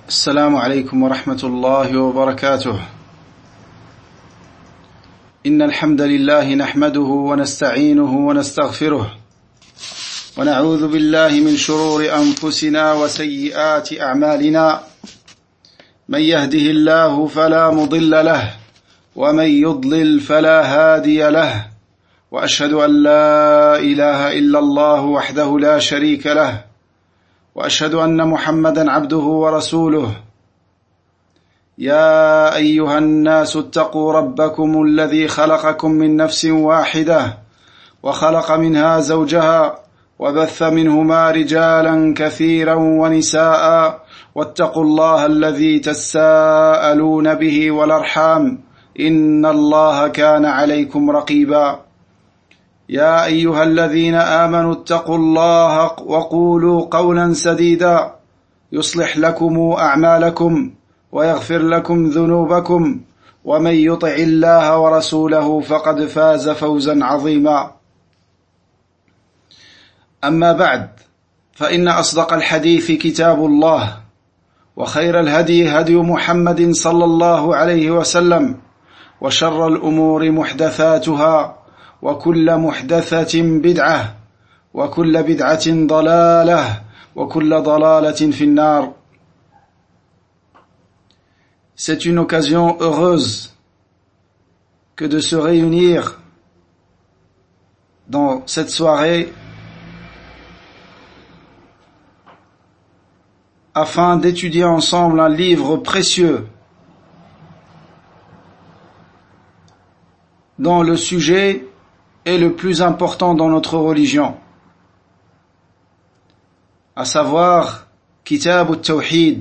السلام عليكم ورحمة الله وبركاته. إن الحمد لله نحمده ونستعينه ونستغفره ونعوذ بالله من شرور أنفسنا وسيئات أعمالنا. من يهده الله فلا مضل له ومن يضلل فلا هادي له، وأشهد أن لا إله إلا الله وحده لا شريك له، وأشهد أن محمدا عبده ورسوله. يا أيها الناس اتقوا ربكم الذي خلقكم من نفس واحدة وخلق منها زوجها وبث منهما رجالا كثيرا ونساء، واتقوا الله الذي تساءلون به والأرحام إن الله كان عليكم رقيبا. يا أيها الذين آمنوا اتقوا الله وقولوا قولا سديدا يصلح لكم أعمالكم ويغفر لكم ذنوبكم، ومن يطع الله ورسوله فقد فاز فوزا عظيما. أما بعد، فإن أصدق الحديث كتاب الله، وخير الهدي هدي محمد صلى الله عليه وسلم، وشر الأمور محدثاتها، وكل محدثة بدعة، وكل بدعة ضلالة، وكل ضلالة في النار. C'est une occasion heureuse que de se réunir dans cette soirée afin d'étudier ensemble un livre précieux dont le sujet est le plus important dans notre religion, à savoir Kitab al-Tawhid,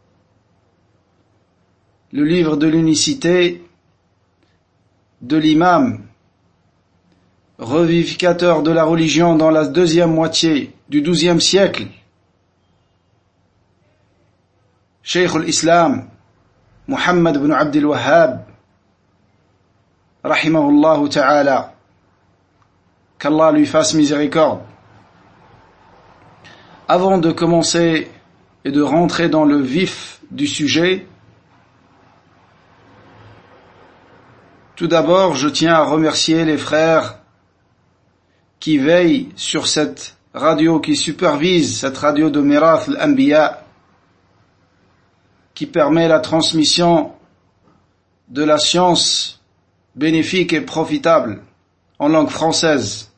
le livre de l'unicité de l'imam, revivificateur de la religion dans la deuxième moitié du XIIe siècle, Cheikh al-Islam Muhammad ibn Abdul Wahhab, rahimahullah ta'ala, qu'Allah lui fasse miséricorde. Avant de commencer et de rentrer dans le vif du sujet, tout d'abord, je tiens à remercier les frères qui veillent sur cette radio, qui supervise cette radio de Mirath al-Anbiya, qui permet la transmission de la science bénéfique et profitable en langue française.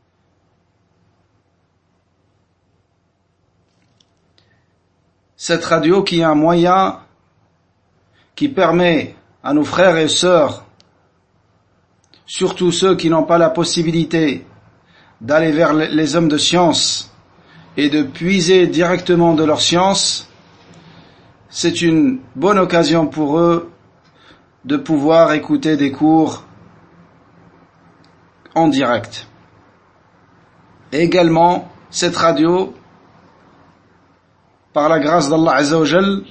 Cette radio qui est un moyen qui permet à nos frères et sœurs, surtout ceux qui n'ont pas la possibilité d'aller vers les hommes de science et de puiser directement de leur science, c'est une bonne occasion pour eux de pouvoir écouter des cours en direct. Et également, cette radio, par la grâce d'Allah Azza wa Jal,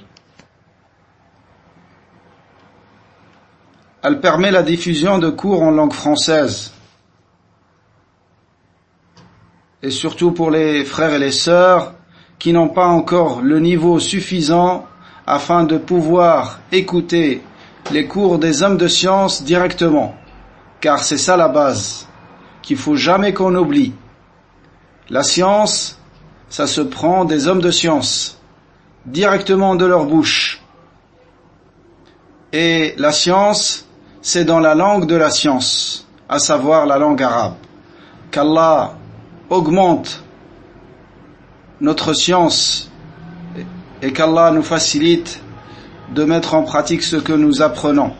elle permet la diffusion de cours en langue française. Et surtout pour les frères et les sœurs qui n'ont pas encore le niveau suffisant afin de pouvoir écouter les cours des hommes de science directement. Car c'est ça la base, qu'il faut jamais qu'on oublie. La science, ça se prend des hommes de science, directement de leur bouche. Et la science, c'est dans la langue de la science, à savoir la langue arabe. Qu'Allah augmente notre science et qu'Allah nous facilite de mettre en pratique ce que nous apprenons.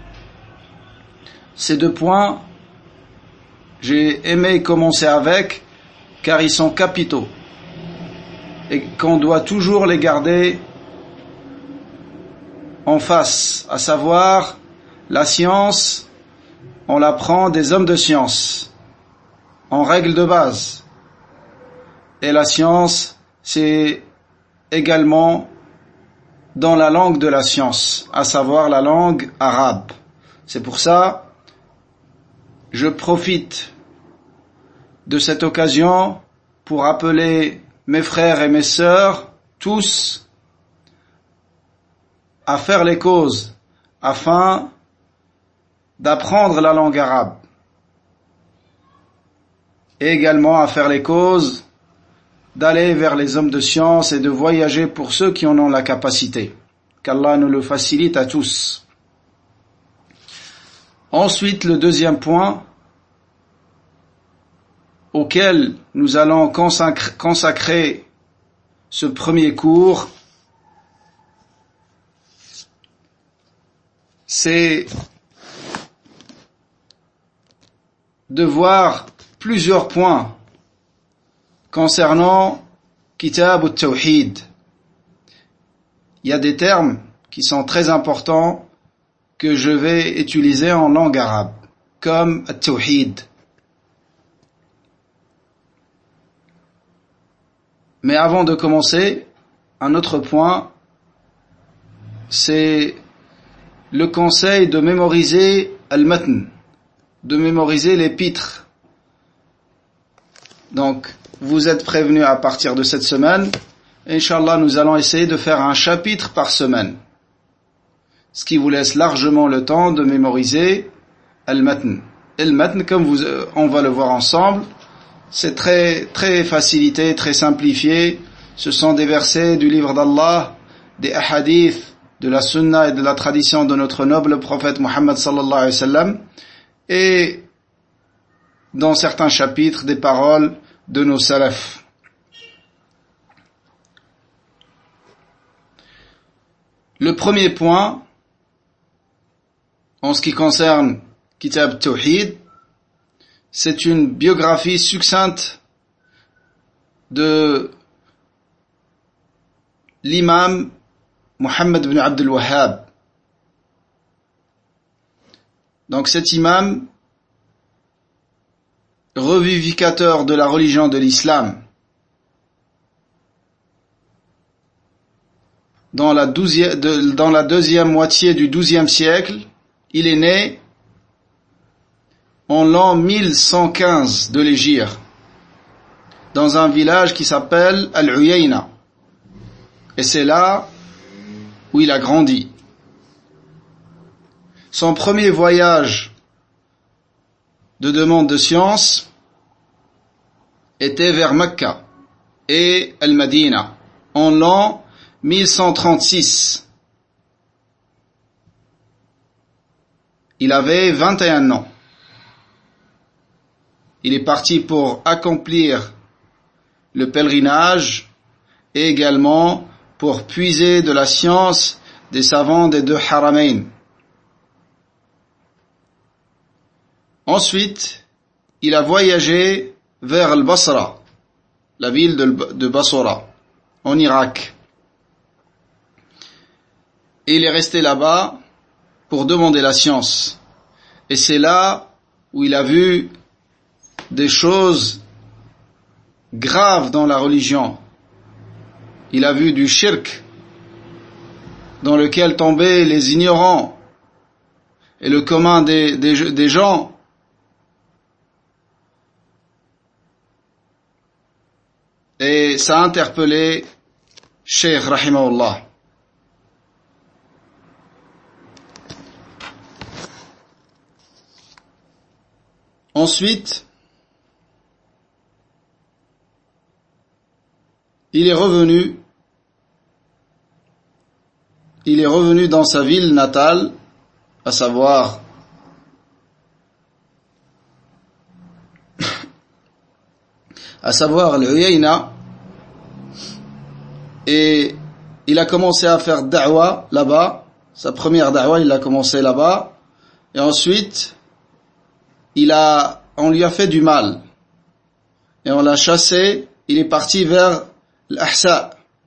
Ces deux points, j'ai aimé commencer avec, car ils sont capitaux et qu'on doit toujours les garder en face, à savoir la science, on l'apprend des hommes de science, en règle de base. Et la science, c'est également dans la langue de la science, à savoir la langue arabe. C'est pour ça, je profite de cette occasion pour appeler mes frères et mes sœurs, tous, à faire les causes afin d'apprendre la langue arabe et également à faire les causes d'aller vers les hommes de science et de voyager pour ceux qui en ont la capacité. Qu'Allah nous le facilite à tous. Ensuite, le deuxième point auquel nous allons consacrer ce premier cours, c'est de voir plusieurs points concernant Kitab al-Tawhid. Il y a des termes qui sont très importants que je vais utiliser en langue arabe, comme al-Tawhid. Mais avant de commencer, un autre point, c'est le conseil de mémoriser al-matn, de mémoriser l'épître. Donc, vous êtes prévenus à partir de cette semaine. Inch'Allah, nous allons essayer de faire un chapitre par semaine, ce qui vous laisse largement le temps de mémoriser al-matn. Al-matn, comme on va le voir ensemble, c'est très facilité, très simplifié. Ce sont des versets du livre d'Allah, des hadiths, de la sunna et de la tradition de notre noble prophète Muhammad sallallahu alayhi wa sallam, et dans certains chapitres des paroles de nos salafs. Le premier point, en ce qui concerne Kitab Tawhid, c'est une biographie succincte de l'imam Muhammad ibn Abdul Wahhab. Donc cet imam, revivificateur de la religion de l'islam, dans la deuxième moitié du XIIe siècle, il est né en l'an 1115 de l'Hégire, dans un village qui s'appelle Al-Uyayna. Et c'est là où il a grandi. Son premier voyage de demande de science était vers Mecca et Al-Madina en l'an 1136. Il avait 21 ans. Il est parti pour accomplir le pèlerinage et également pour puiser de la science des savants des deux Haramain. Ensuite, il a voyagé vers Al-Basra, la ville de Bassora, en Irak. Et il est resté là-bas pour demander la science. Et c'est là où il a vu des choses graves dans la religion. Il a vu du shirk dans lequel tombaient les ignorants et le commun des gens. Et ça a interpellé Cheikh Rahimahullah. Ensuite, il est revenu dans sa ville natale, à savoir l'Uyayna, et il a commencé à faire da'wa là-bas. Sa première da'wa, il l'a commencé là-bas, et ensuite on lui a fait du mal et on l'a chassé. Il est parti vers l'Ahsa,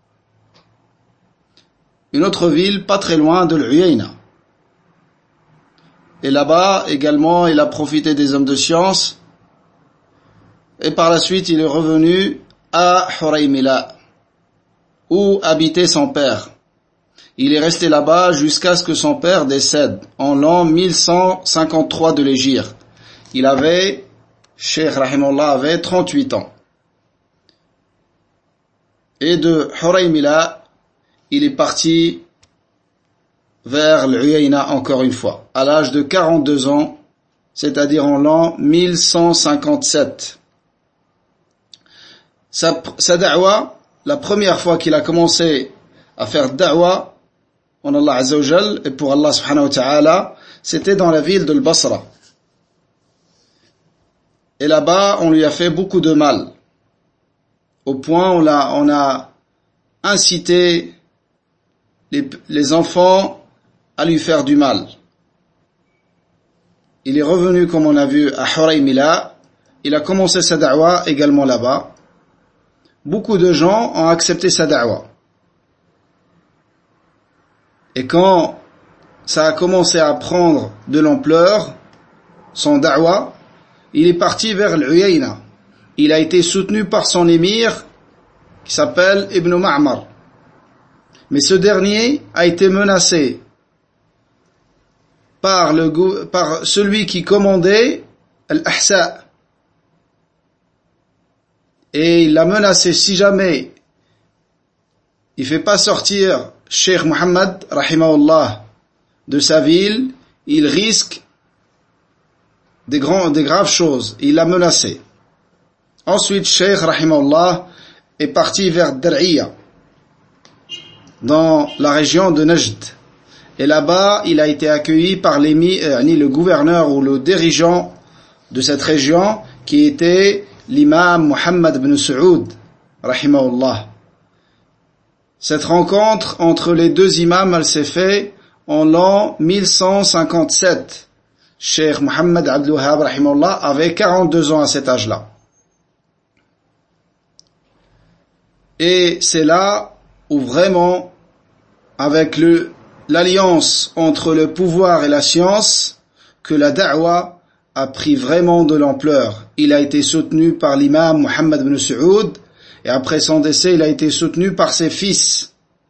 une autre ville pas très loin de l'Uyayna. Et là-bas également, il a profité des hommes de science. Et par la suite, il est revenu à Huraymila, où habitait son père. Il est resté là-bas jusqu'à ce que son père décède en l'an 1153 de l'Hégire. Cheikh Rahimahullah avait 38 ans. Et de Huraymila, il est parti vers l'Uyayna encore une fois, à l'âge de 42 ans, c'est-à-dire en l'an 1157. Sa da'wa, la première fois qu'il a commencé à faire da'wa en Allah Azza wa Jal et pour Allah subhanahu wa ta'ala, c'était dans la ville de Basra. Et là-bas, on lui a fait beaucoup de mal. Au point où on a incité les enfants à lui faire du mal. Il est revenu, comme on a vu, à Huraymila. Il a commencé sa da'wa également là-bas. Beaucoup de gens ont accepté sa da'wa. Et quand ça a commencé à prendre de l'ampleur, son da'wa, il est parti vers l'Uyayna. Il a été soutenu par son émir, qui s'appelle Ibn Ma'mar. Mais ce dernier a été menacé par celui qui commandait Al-Ahsa. Et il l'a menacé, si jamais il fait pas sortir Cheikh Mohammed, rahimahullah, de sa ville, il risque des graves choses. Il l'a menacé. Ensuite, Cheikh, rahimahullah, est parti vers Dar'iya, dans la région de Najd. Et là-bas, il a été accueilli par le gouverneur ou le dirigeant de cette région, qui était l'imam Muhammad ibn Saoud, rahimahullah. Cette rencontre entre les deux imams, elle s'est faite en l'an 1157. Cheikh Mohammed Abdul Wahhab, rahimahullah, avait 42 ans à cet âge-là. Et c'est là où vraiment, avec l'alliance entre le pouvoir et la science, que la da'wa a pris vraiment de l'ampleur. Il a été soutenu par l'imam Muhammad ibn Saoud, et après son décès, il a été soutenu par ses fils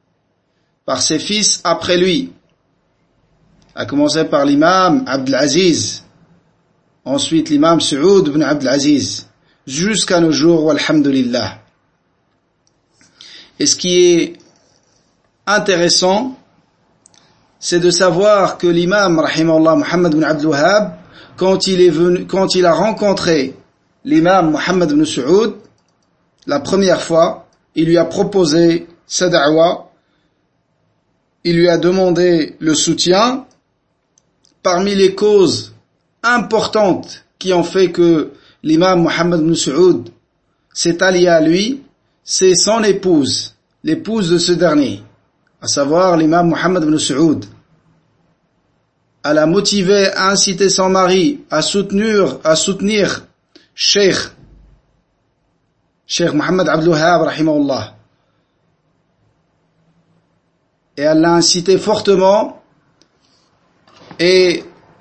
après lui. A commencé par l'imam Abdul Aziz, ensuite l'imam Saoud ibn Abdul Aziz, jusqu'à nos jours, walhamdulillah. Et ce qui est intéressant, c'est de savoir que l'imam, rahimahullah, Muhammad ibn Abdul Wahhab, quand il a rencontré l'imam Muhammad ibn Saoud, la première fois, il lui a proposé sa da'wa, il lui a demandé le soutien. Parmi les causes importantes qui ont fait que l'imam Muhammad ibn Saoud s'est allié à lui, c'est son épouse, l'épouse de ce dernier, à savoir l'imam Muhammad ibn Saoud. Elle a motivé, a incité son mari à soutenir Cheikh Mohammed Abdul Wahhab, rahimahullah. Et elle l'a incité fortement, et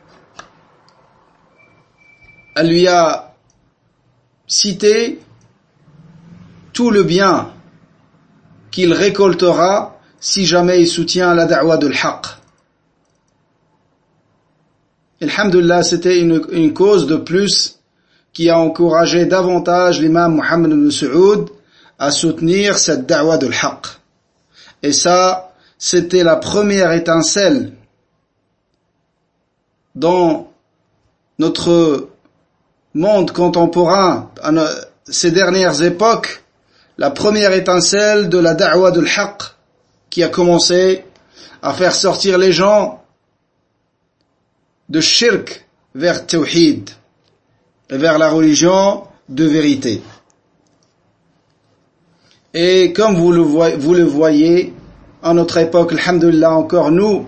elle lui a cité tout le bien qu'il récoltera si jamais il soutient la da'wa de l'haq. Alhamdulillah, c'était une cause de plus qui a encouragé davantage l'imam Muhammad ibn Saoud à soutenir cette da'wa de l'haq. Et ça, c'était la première étincelle dans notre monde contemporain, à ces dernières époques, la première étincelle de la da'wa de l'haq qui a commencé à faire sortir les gens de shirk vers tawhid, vers la religion de vérité. Et comme vous le voyez, en notre époque, alhamdulillah, encore nous,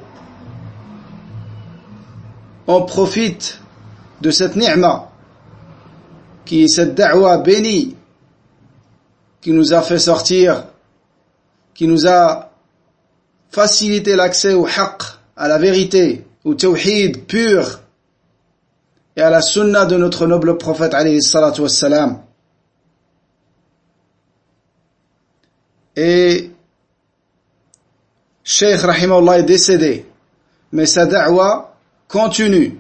on profite de cette ni'ma, qui est cette da'wa bénie, qui nous a fait sortir, qui nous a facilité l'accès au haqq, à la vérité, au tawhid pur, et à la sunna de notre noble prophète alayhi salatu wassalam. Et Cheikh rahimahullah est décédé, mais sa da'wa continue.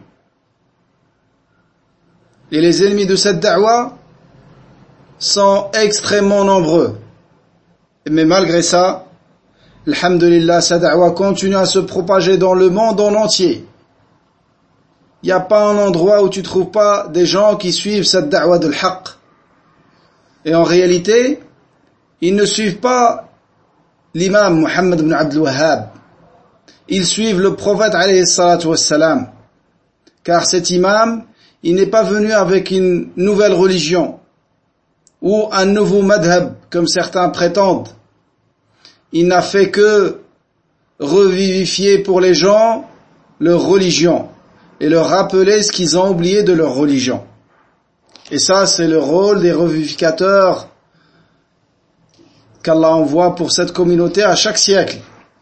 Et les ennemis de cette da'wa sont extrêmement nombreux. Mais malgré ça, alhamdulillah, sa da'wa continue à se propager dans le monde en entier. Il n'y a pas un endroit où tu trouves pas des gens qui suivent cette da'wa de l'haq. Et en réalité, ils ne suivent pas l'imam Muhammad ibn Abdul Wahhab. Ils suivent le prophète alayhi salatu wassalam. Car cet imam, il n'est pas venu avec une nouvelle religion ou un nouveau madhab, comme certains prétendent. Il n'a fait que revivifier pour les gens leur religion et leur rappeler ce qu'ils ont oublié de leur religion. Et ça, c'est le rôle des revivificateurs qu'Allah envoie pour cette communauté à chaque siècle.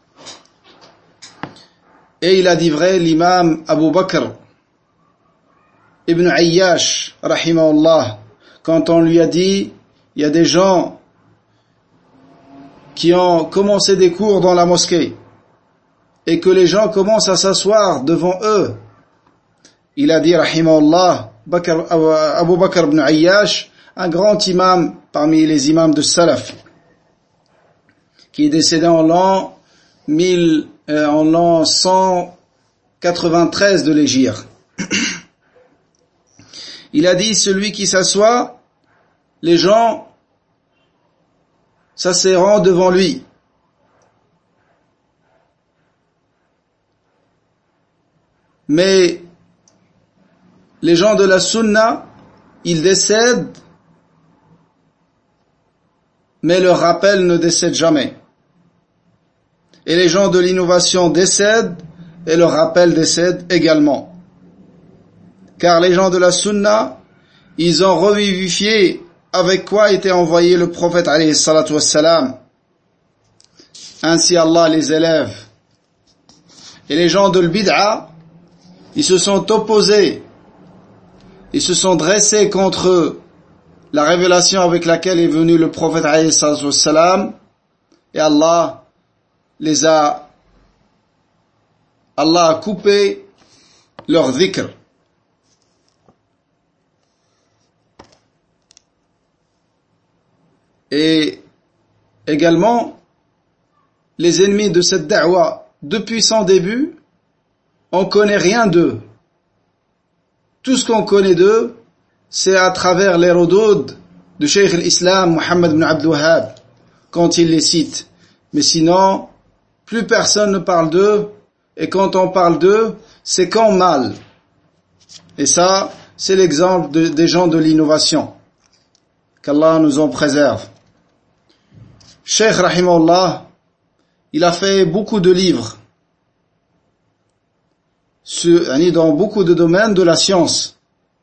Et il a dit vrai l'imam Abu Bakr ibn Ayyash, rahimahullah, quand on lui a dit, il y a des gens qui ont commencé des cours dans la mosquée et que les gens commencent à s'asseoir devant eux. Il a dit, rahimahullah, Abu Bakr ibn Ayyash, un grand imam parmi les imams de Salaf, qui est décédé en l'an 193 de l'Hégire. Il a dit, celui qui s'assoit, les gens s'asserront devant lui. Mais les gens de la sunna, ils décèdent, mais leur rappel ne décède jamais. Et les gens de l'innovation décèdent, et leur rappel décède également. Car les gens de la sunna, ils ont revivifié avec quoi était envoyé le prophète alayhi salatu wassalam. Ainsi Allah les élève. Et les gens de l'bid'a, ils se sont opposés, ils se sont dressés contre la révélation avec laquelle est venu le prophète alayhi salatu wassalam, et Allah a coupé leur dhikr. Et également, les ennemis de cette da'wa, depuis son début, on connaît rien d'eux. Tout ce qu'on connaît d'eux, c'est à travers les rodod de Cheikh l'Islam, Muhammad ibn Abdul Wahhab, quand il les cite. Mais sinon, plus personne ne parle d'eux, et quand on parle d'eux, c'est qu'en mal. Et ça, c'est l'exemple des gens de l'innovation. Qu'Allah nous en préserve. Cheikh rahimahullah, il a fait beaucoup de livres dans beaucoup de domaines de la science,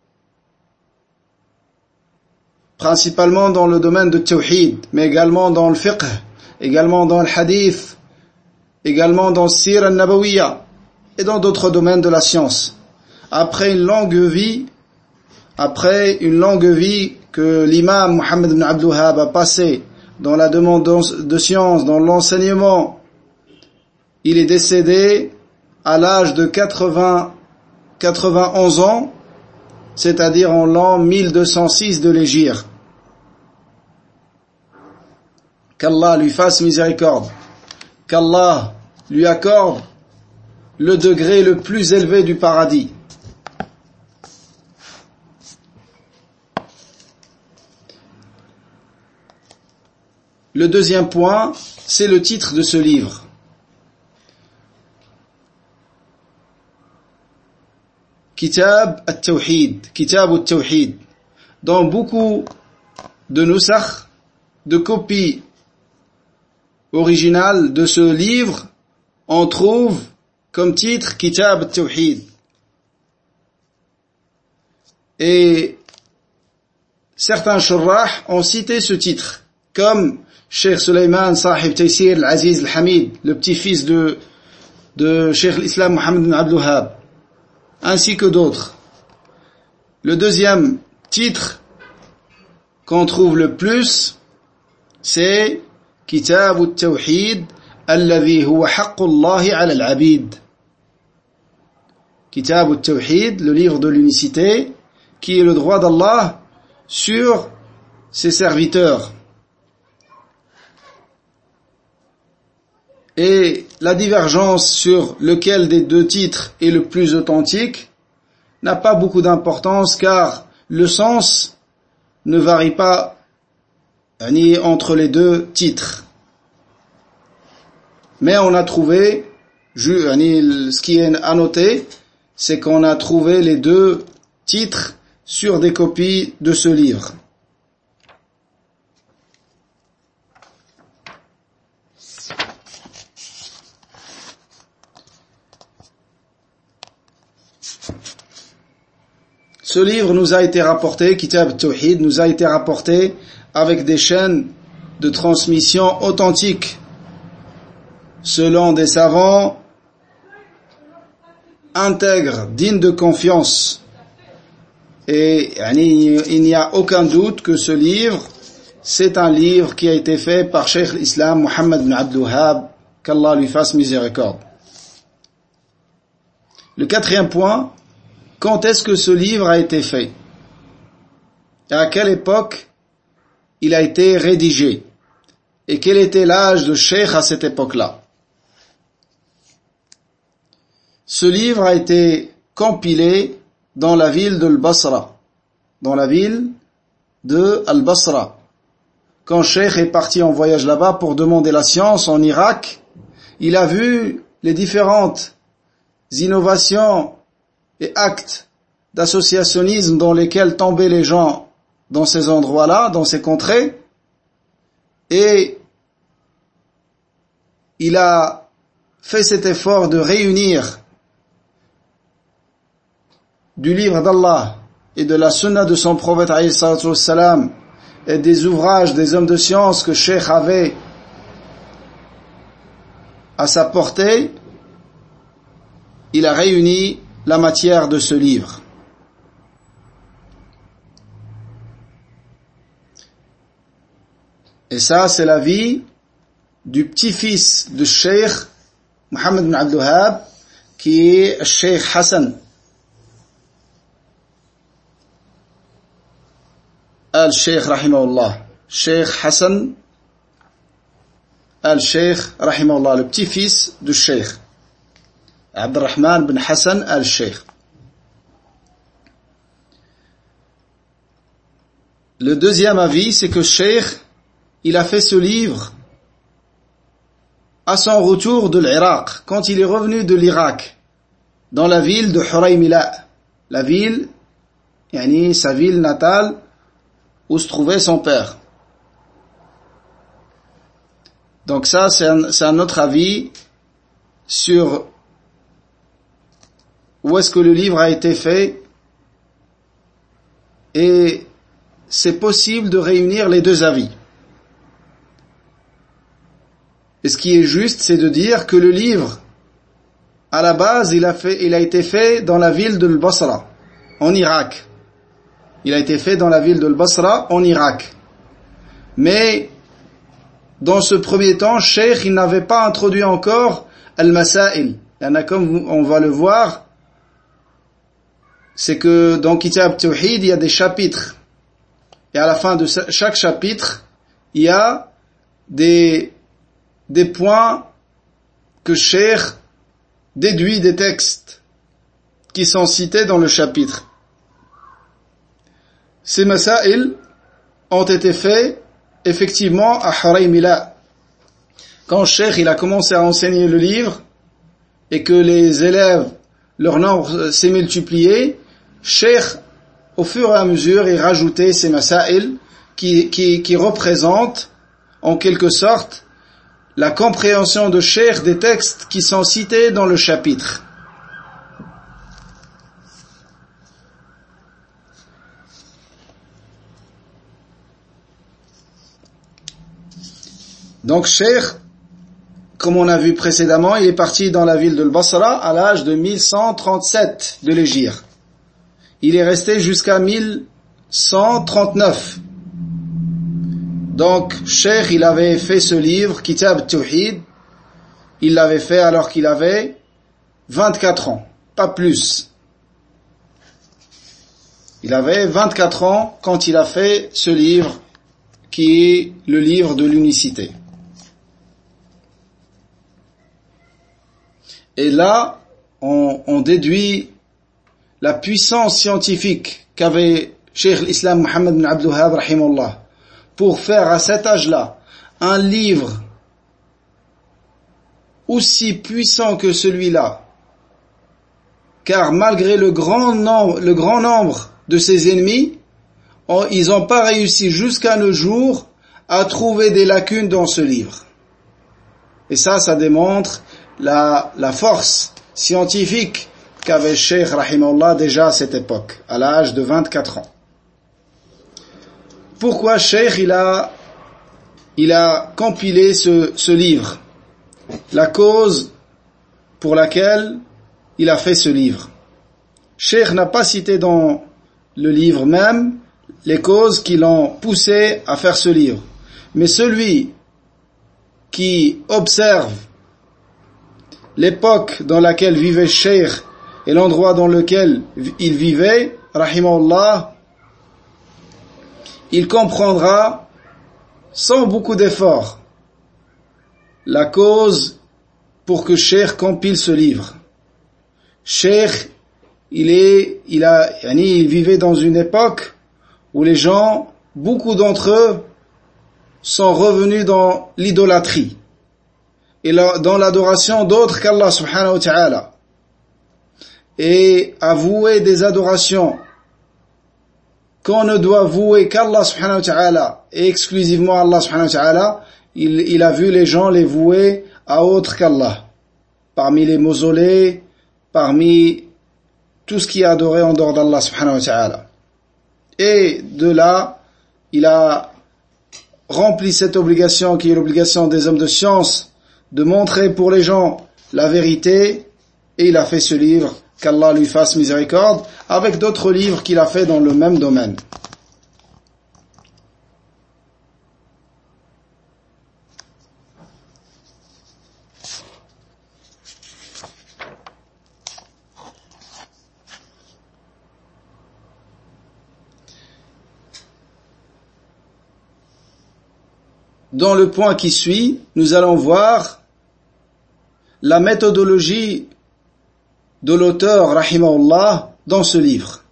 principalement dans le domaine de tawhid, mais également dans le fiqh, également dans le hadith, également dans le sir al-nabawiyya et dans d'autres domaines de la science. Après une longue vie que l'imam Muhammad ibn Abdul Wahhab a passé dans la demande de science, dans l'enseignement, il est décédé à l'âge de 91 ans, c'est-à-dire en l'an 1206 de l'Hégire. Qu'Allah lui fasse miséricorde, qu'Allah lui accorde le degré le plus élevé du paradis. Le deuxième point, c'est le titre de ce livre. Kitab al-Tawhid, Kitab al-Tawhid. Dans beaucoup de nusakh, de copies originales de ce livre, on trouve comme titre Kitab al-Tawhid. Et certains shurrah ont cité ce titre, comme Cheikh Sulayman Sahib Taysir al-Aziz al-Hamid, le petit-fils de Cheikh l'Islam Muhammad ibn Abdul Wahhab, ainsi que d'autres. Le deuxième titre qu'on trouve le plus, c'est Kitab al-Tawhid alladhi huwa haqqullahi ala al-abid. Kitab al-Tawhid, le livre de l'unicité, qui est le droit d'Allah sur ses serviteurs. Et la divergence sur lequel des deux titres est le plus authentique n'a pas beaucoup d'importance car le sens ne varie pas ni entre les deux titres. Mais on a trouvé, ce qui est à noter, c'est qu'on a trouvé les deux titres sur des copies de ce livre. Ce livre nous a été rapporté, Kitab Tawhid, nous a été rapporté avec des chaînes de transmission authentiques, selon des savants intègres, dignes de confiance. Et il n'y a aucun doute que ce livre, c'est un livre qui a été fait par Cheikh l'Islam Mohammed ibn Abdul Wahhab, qu'Allah lui fasse miséricorde. Le quatrième point, quand est-ce que ce livre a été fait? Et à quelle époque il a été rédigé? Et quel était l'âge de Cheikh à cette époque-là? Ce livre a été compilé dans la ville de Al-Basra, dans la ville de Al-Basra. Quand Cheikh est parti en voyage là-bas pour demander la science en Irak, il a vu les différentes innovations et actes d'associationnisme dans lesquels tombaient les gens dans ces endroits-là, dans ces contrées, et il a fait cet effort de réunir du livre d'Allah et de la sunna de son prophète alayhi salatu wassalam et des ouvrages des hommes de science que Cheikh avait à sa portée. Il a réuni la matière de ce livre. Et ça, c'est la vie du petit-fils de Cheikh Mohammed ibn Abdul Wahhab, qui est Cheikh Hassan al-Cheikh rahimahullah. Cheikh Hassan al-Cheikh rahimahullah, le petit-fils du Cheikh Abdurrahman bin Hassan al-Cheikh. Le deuxième avis, c'est que Cheikh, il a fait ce livre à son retour de l'Irak, quand il est revenu de l'Irak, dans la ville de Huraymila, la ville, sa ville natale, où se trouvait son père. Donc ça, c'est un autre avis sur où est-ce que le livre a été fait, et c'est possible de réunir les deux avis. Et ce qui est juste, c'est de dire que le livre, à la base, il a été fait dans la ville de Al-Basra, en Irak. Il a été fait dans la ville de Al-Basra, en Irak. Mais, dans ce premier temps, Cheikh, il n'avait pas introduit encore Al-Masail. Comme on va le voir, c'est que dans Kitab Tawhid, il y a des chapitres. Et à la fin de chaque chapitre, il y a des points que Cheikh déduit des textes qui sont cités dans le chapitre. Ces masail ont été faits effectivement à Huraymila. Quand Cheikh il a commencé à enseigner le livre et que les élèves, leur nombre s'est multiplié, Cheikh, au fur et à mesure, il rajoutait ces masail qui représentent en quelque sorte la compréhension de Cheikh des textes qui sont cités dans le chapitre. Donc Cheikh, comme on a vu précédemment, il est parti dans la ville de Al-Basra à l'âge de 1137 de l'Hégire. Il est resté jusqu'à 1139. Donc, Cheikh, il avait fait ce livre, Kitab Tawhid, il l'avait fait alors qu'il avait 24 ans, pas plus. Il avait 24 ans quand il a fait ce livre, qui est le livre de l'unicité. Et là, on déduit la puissance scientifique qu'avait Cheikh l'Islam Mohammed bin Abdul Wahhab rahimahullah pour faire à cet âge-là un livre aussi puissant que celui-là, car malgré le grand nombre de ses ennemis, ils n'ont pas réussi jusqu'à nos jours à trouver des lacunes dans ce livre. Et ça démontre la force scientifique qu'avait Cheikh rahimahullah déjà à cette époque, à l'âge de 24 ans. Pourquoi Cheikh il a compilé ce livre? La cause pour laquelle il a fait ce livre. Cheikh n'a pas cité dans le livre même les causes qui l'ont poussé à faire ce livre. Mais celui qui observe l'époque dans laquelle vivait Cheikh et l'endroit dans lequel il vivait, rahimahullah, il comprendra sans beaucoup d'efforts la cause pour que Cheikh compile ce livre. Cheikh, il vivait dans une époque où les gens, beaucoup d'entre eux, sont revenus dans l'idolâtrie et dans l'adoration d'autres qu'Allah subhanahu wa ta'ala, et à vouer des adorations qu'on ne doit vouer qu'Allah subhanahu wa ta'ala et exclusivement Allah subhanahu wa ta'ala. Il a vu les gens les vouer à autre qu'Allah, parmi les mausolées, parmi tout ce qui est adoré en dehors d'Allah subhanahu wa ta'ala. Et de là, il a rempli cette obligation qui est l'obligation des hommes de science, de montrer pour les gens la vérité, et il a fait ce livre, qu'Allah lui fasse miséricorde, avec d'autres livres qu'il a fait dans le même domaine. Dans le point qui suit, nous allons voir la méthodologie de l'auteur, rahimahullah, dans ce livre.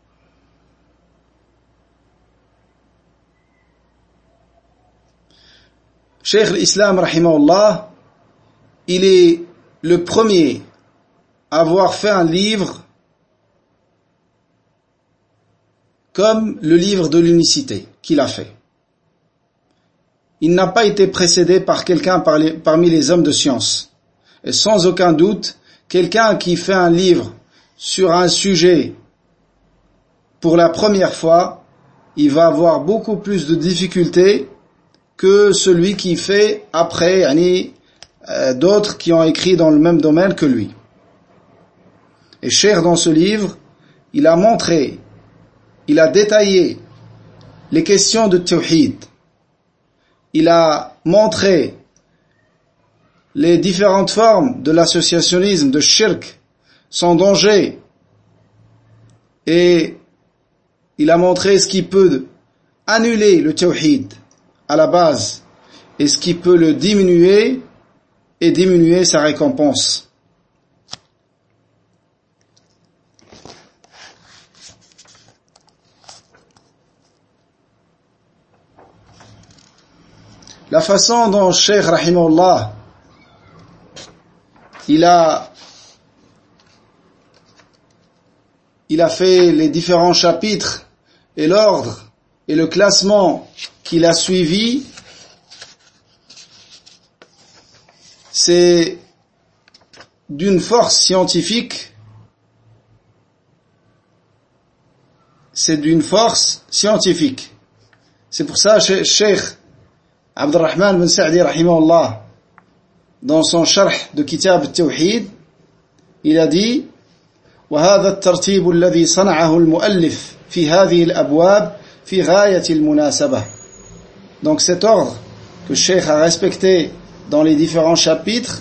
Cheikh l'Islam, rahimahullah, il est le premier à avoir fait un livre comme le livre de l'unicité qu'il a fait. Il n'a pas été précédé par quelqu'un parmi les hommes de science. Et sans aucun doute, quelqu'un qui fait un livre sur un sujet pour la première fois, il va avoir beaucoup plus de difficultés que celui qui fait après d'autres qui ont écrit dans le même domaine que lui. Et Cheikh, dans ce livre, il a montré, il a détaillé les questions de tawhid. Il a montré les différentes formes de l'associationnisme, de shirk, son danger. Et il a montré ce qui peut annuler le tawhid à la base et ce qui peut le diminuer et diminuer sa récompense. La façon dont Cheikh rahimahullah il a fait les différents chapitres et l'ordre et le classement qu'il a suivi, c'est d'une force scientifique. C'est pour ça Cheikh Abdurrahman bin Sa'di rahimahullah, dans son sharh de Kitab al-Tawhid, il a dit: وهذا الترتيب الذي صنعه المؤلف في هذه الأبواب في غاية المناسبة. Donc cet ordre que Cheikh a respecté dans les différents chapitres,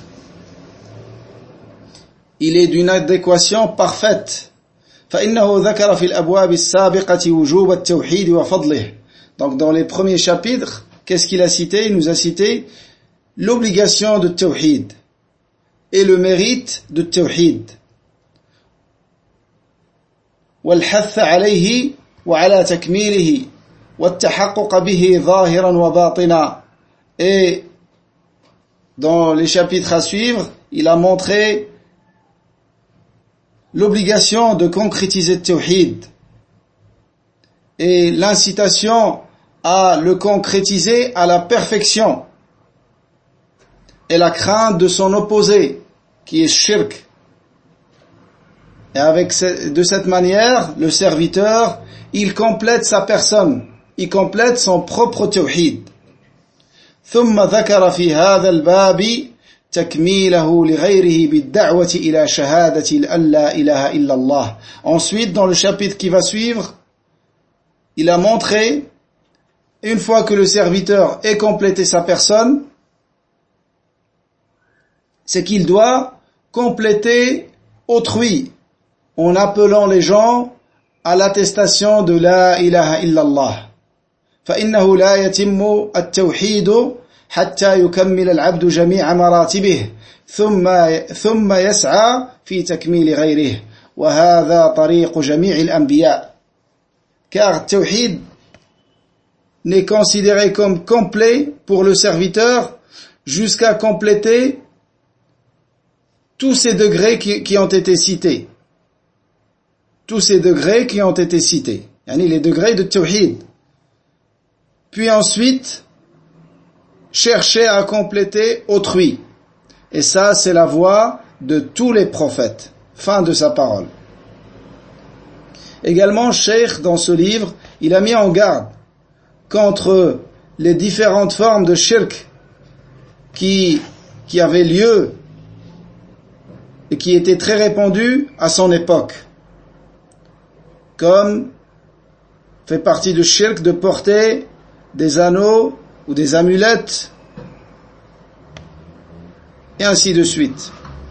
il est d'une adéquation parfaite. فإنه ذكر في الأبواب السابقة وجوب التوحيد وفضله. Donc dans les premiers chapitres, qu'est-ce qu'il a cité? Il nous a cité l'obligation de tawhid et le mérite de Tawhid. والحث عليه وعلى تكميله والتحقق به ظاهرا وباطنا. Et dans les chapitres à suivre, il a montré l'obligation de concrétiser le Tawhid et l'incitation à le concrétiser à la perfection et la crainte de son opposé qui est shirk. Et de cette manière, le serviteur, il complète sa personne, il complète son propre tawhid. ثم ذكر في هذا الباب تكميله لغيره بالدعوة إلى شهادة أن لا إله إلا الله. Ensuite, dans le chapitre qui va suivre, il a montré, une fois que le serviteur ait complété sa personne, c'est qu'il doit compléter autrui en appelant les gens à l'attestation de la ilaha illallah. فإنه لا يتم التوحيد حتى يكمل العبد جميع مراتبه ثم يسعى في تكميل غيره وهذا طريق جميع الأنبياء. Car التوحيد n'est considéré comme complet pour le serviteur jusqu'à compléter tous ces degrés qui ont été cités. Tous ces degrés qui ont été cités. Yani les degrés de Tawhid. Puis ensuite, chercher à compléter autrui. Et ça, c'est la voie de tous les prophètes. Fin de sa parole. Également, Cheikh, dans ce livre, il a mis en garde contre les différentes formes de shirk qui avaient lieu et qui étaient très répandues à son époque. Comme fait partie du shirk de porter des anneaux ou des amulettes, et ainsi de suite.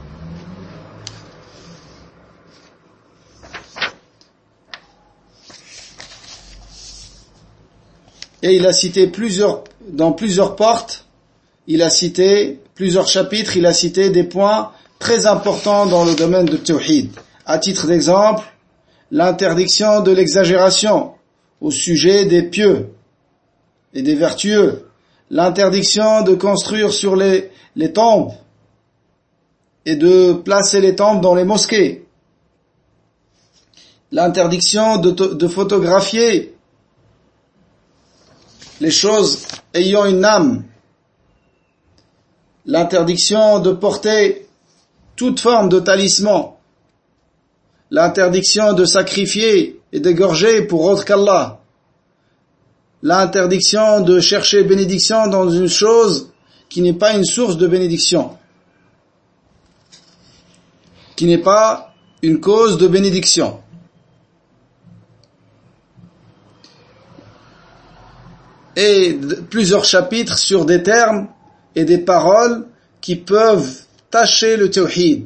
Et il a cité dans plusieurs portes, il a cité plusieurs chapitres, il a cité des points très importants dans le domaine de Tawhid. À titre d'exemple, l'interdiction de l'exagération au sujet des pieux et des vertueux, l'interdiction de construire sur les tombes et de placer les tombes dans les mosquées, l'interdiction de photographier les choses ayant une âme, l'interdiction de porter toute forme de talisman, l'interdiction de sacrifier et d'égorger pour autre qu'Allah, l'interdiction de chercher bénédiction dans une chose qui n'est pas une source de bénédiction, qui n'est pas une cause de bénédiction. Et plusieurs chapitres sur des termes et des paroles qui peuvent tacher le tawhid,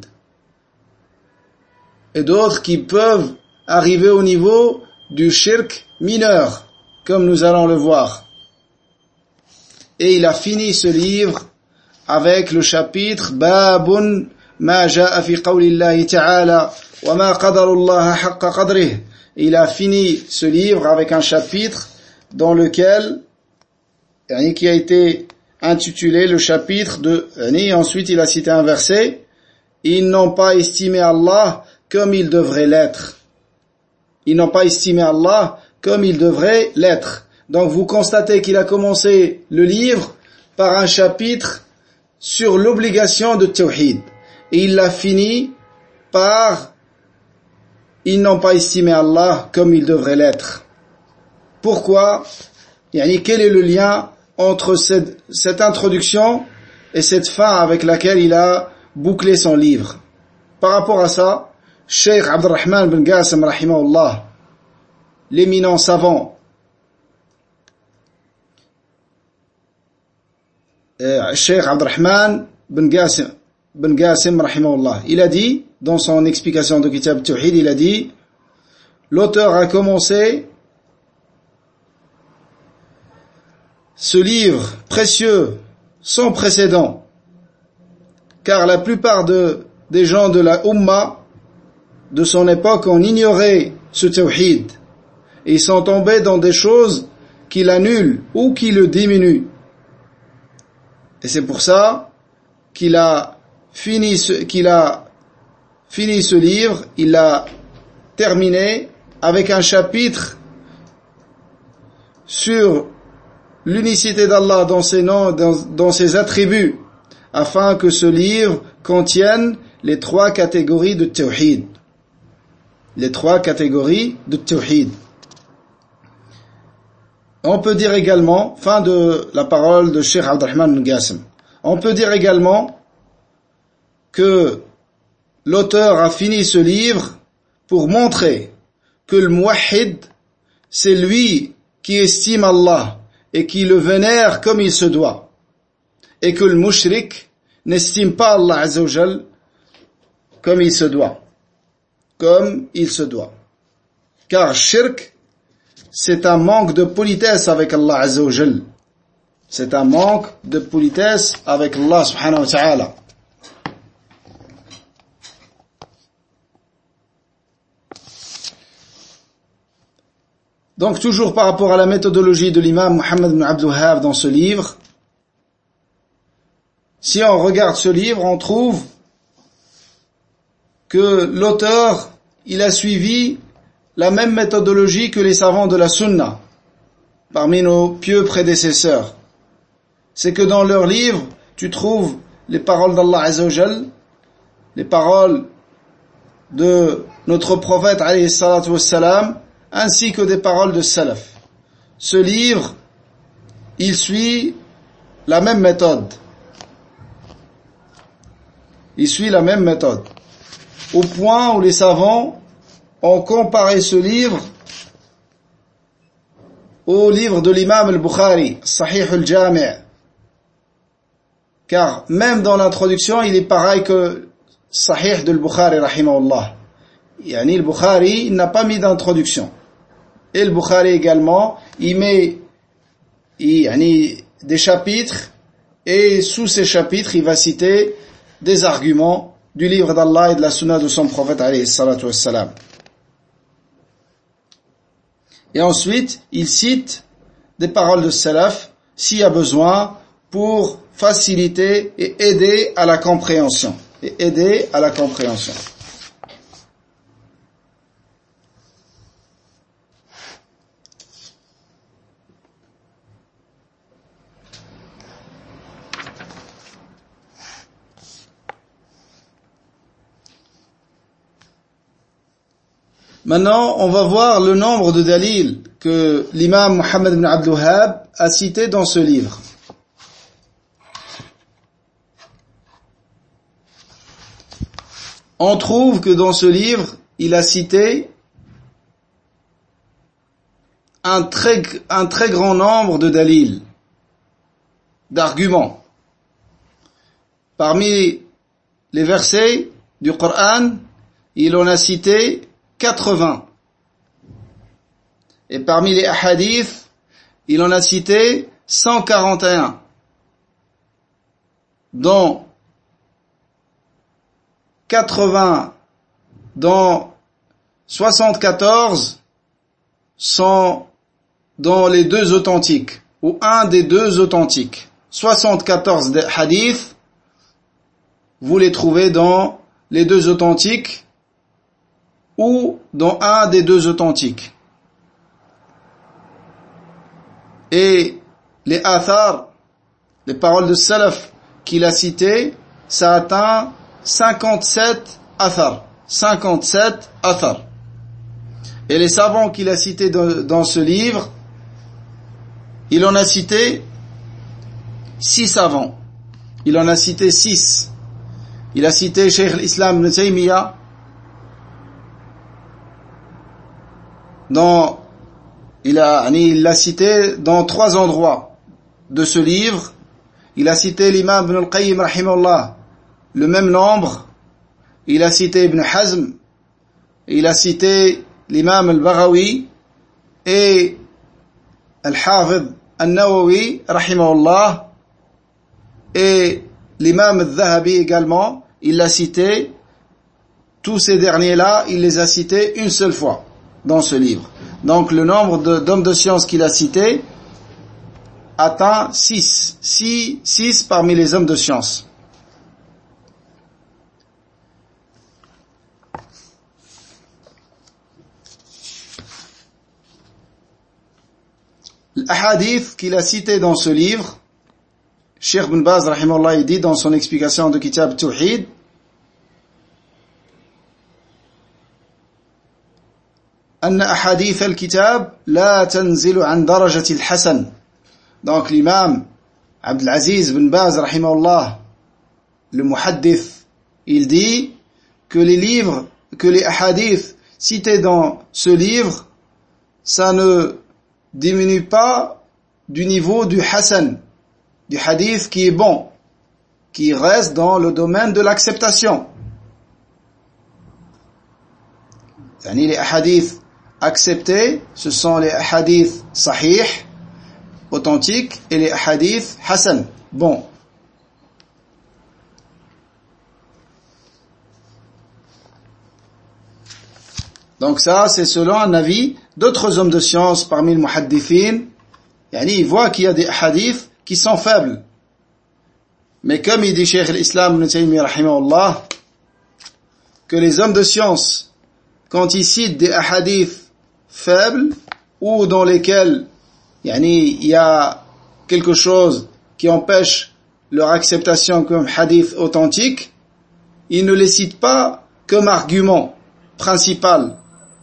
et d'autres qui peuvent arriver au niveau du shirk mineur, comme nous allons le voir. Et il a fini ce livre avec le chapitre Babun ma jaa fi qawlillahi ta'ala wa ma qadarullaha haqqa qadrih. Il a fini ce livre avec un chapitre dans lequel qui a été intitulé le chapitre de ensuite il a cité un verset, ils n'ont pas estimé Allah comme il devrait l'être. Ils n'ont pas estimé Allah comme il devrait l'être. Donc vous constatez qu'il a commencé le livre par un chapitre sur l'obligation de Tawhid. Et il l'a fini par ils n'ont pas estimé Allah comme il devrait l'être. Pourquoi? Quel est le lien entre cette introduction et cette fin avec laquelle il a bouclé son livre? Par rapport à ça, Cheikh Abdurrahman bin Qasim rahimahullah, l'éminent savant, Cheikh Abdurrahman bin Qasim rahimahullah, il a dit dans son explication de Kitab Tawhid, il a dit, l'auteur a commencé ce livre précieux sans précédent car la plupart des gens de la Ummah de son époque ont ignoré ce tawhid et ils sont tombés dans des choses qui l'annulent ou qui le diminuent. Et c'est pour ça qu'il a fini ce livre, il l'a terminé avec un chapitre sur l'unicité d'Allah dans ses noms, dans ses attributs, afin que ce livre contienne les 3 catégories de tawhid. Les 3 catégories de tawhid. On peut dire également, fin de la parole de Cheikh Abdurrahman bin Qasim, on peut dire également que l'auteur a fini ce livre pour montrer que le muwahhid, c'est lui qui estime Allah et qui le vénère comme il se doit, et que le mushrik n'estime pas Allah Azza wa Jal comme il se doit. Car shirk, c'est un manque de politesse avec Allah Azza wa Jal. C'est un manque de politesse avec Allah subhanahu wa ta'ala. Donc toujours par rapport à la méthodologie de l'imam Muhammad ibn Abdul Wahhab dans ce livre, si on regarde ce livre, on trouve que l'auteur, il a suivi la même méthodologie que les savants de la Sunna, parmi nos pieux prédécesseurs. C'est que dans leurs livres, tu trouves les paroles d'Allah Azza wa Jal, les paroles de notre prophète alayhi salatu wassalam, ainsi que des paroles de salaf. Ce livre, il suit la même méthode. Au point où les savants ont comparé ce livre au livre de l'imam al-Bukhari, Sahih al-Jami'. Car même dans l'introduction, il est pareil que Sahih de al-Bukhari, rahimahullah. Yani, le Bukhari, il n'a pas mis d'introduction. Et le Bukhari également, il met des chapitres, et sous ces chapitres, il va citer des arguments du livre d'Allah et de la sunna de son prophète, alayhi salatu wassalam. Et ensuite, il cite des paroles de salaf, s'il y a besoin, pour faciliter et aider à la compréhension. Maintenant, on va voir le nombre de dalils que l'imam Muhammad ibn Abdul Wahhab a cité dans ce livre. On trouve que dans ce livre, il a cité un très grand nombre de dalils, d'arguments. Parmi les versets du Coran, il en a cité 80. Et parmi les hadiths, il en a cité 141, dont 74 sont dans les 2 authentiques, ou un des 2 authentiques. 74 hadiths, vous les trouvez dans les 2 authentiques, ou dans un des 2 authentiques. Et les athar, les paroles de salaf qu'il a citées, ça atteint 57 athar. Et les savants qu'il a cités dans ce livre, il en a cité 6 savants. Il en a cité 6. Il a cité Cheikh al-Islam ibn Taymiyyah, il l'a cité dans 3 endroits de ce livre. Il a cité l'imam Ibn al-Qayyim rahimahullah, le même nombre. Il a cité Ibn Hazm, il a cité l'imam al-Baghawi et al-Hafidh al-Nawawi rahimahullah, et l'imam al-Dhahabi également, il l'a cité, tous ces derniers-là, il les a cités une seule fois dans ce livre. Donc le nombre d'hommes de science qu'il a cités atteint 6 parmi les hommes de science. L'ahadith qu'il a cité dans ce livre, Cheikh Ibn Baz rahimahullah, il dit dans son explication de Kitab Tawhid, أن أحاديث الكتاب لا تنزل عن درجة الحسن. Donc l'imam Abdelaziz bin Baz rahimahullah, le muhaddith, il dit que les livres, que les hadiths cités dans ce livre, ça ne diminue pas du niveau du hasan, du hadith qui est bon, qui reste dans le domaine de l'acceptation. Yani les hadiths acceptés, ce sont les hadiths sahih, authentiques, et les hadiths hasan, bon. Donc ça, c'est selon un avis d'autres hommes de science parmi les muhaddithin. Yani, ils voient qu'il y a des hadiths qui sont faibles. Mais comme il dit Cheikh l'Islam Ibn Taymiyyah rahimahullah, que les hommes de science, quand ils citent des hadiths faibles, ou dans lesquels il y a quelque chose qui empêche leur acceptation comme hadith authentique, ils ne les citent pas comme argument principal,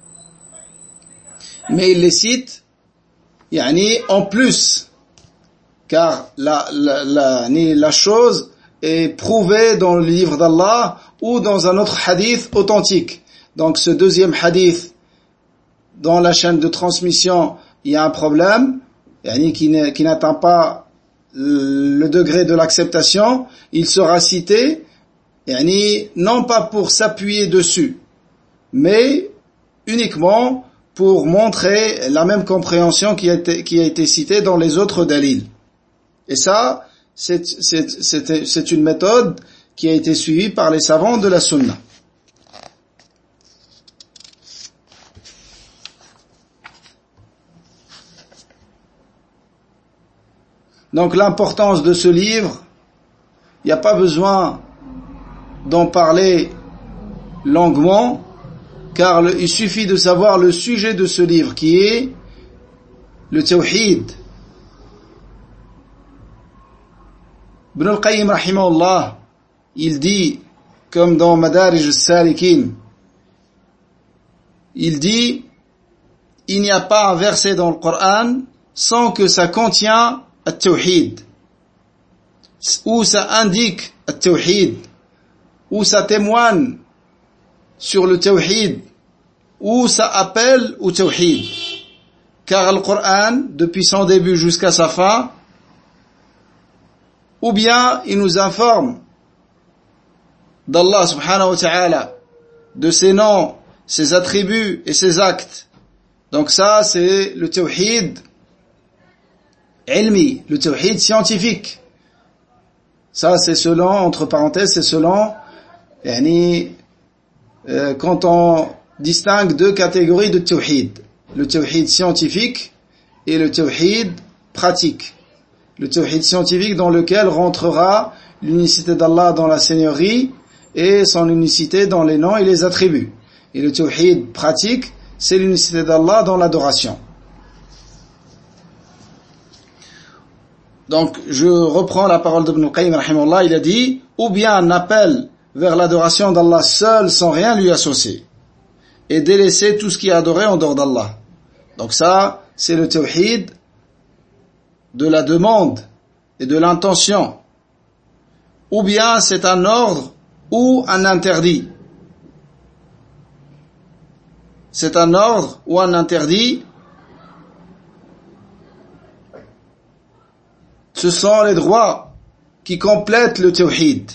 mais ils les citent en plus, car la chose est prouvée dans le livre d'Allah ou dans un autre hadith authentique. Donc ce deuxième hadith, dans la chaîne de transmission, il y a un problème, qui n'atteint pas le degré de l'acceptation, il sera cité, non pas pour s'appuyer dessus, mais uniquement pour montrer la même compréhension qui a été citée dans les autres dalils. Et ça, c'est une méthode qui a été suivie par les savants de la sunna. Donc l'importance de ce livre, il n'y a pas besoin d'en parler longuement, car il suffit de savoir le sujet de ce livre qui est le tawhid. Ibn al-Qayyim rahimahullah, il dit, comme dans Madarij al-Salikin, il dit, il n'y a pas un verset dans le Coran sans que ça contient التوحيد, où ça indique التوحيد, où ça témoigne sur le tawhid, où ça appelle au tawhid. Car le Coran, depuis son début jusqu'à sa fin, ou bien il nous informe d'Allah subhanahu wa ta'ala, de ses noms, ses attributs et ses actes. Donc ça, c'est le tawhid ilmi, le tawhid scientifique. Ça, c'est selon, entre parenthèses, c'est selon, quand on distingue deux catégories de tawhid, le tawhid scientifique et le tawhid pratique. Le tawhid scientifique dans lequel rentrera l'unicité d'Allah dans la seigneurie et son unicité dans les noms et les attributs. Et le tawhid pratique, c'est l'unicité d'Allah dans l'adoration. Donc, je reprends la parole d'Ibn al-Qayyim rahimahullah, il a dit, ou bien un appel vers l'adoration d'Allah seul sans rien lui associer, et délaisser tout ce qui est adoré en dehors d'Allah. Donc ça, c'est le tawhid de la demande et de l'intention. Ou bien c'est un ordre ou un interdit. C'est un ordre ou un interdit. Ce sont les droits qui complètent le tawhid.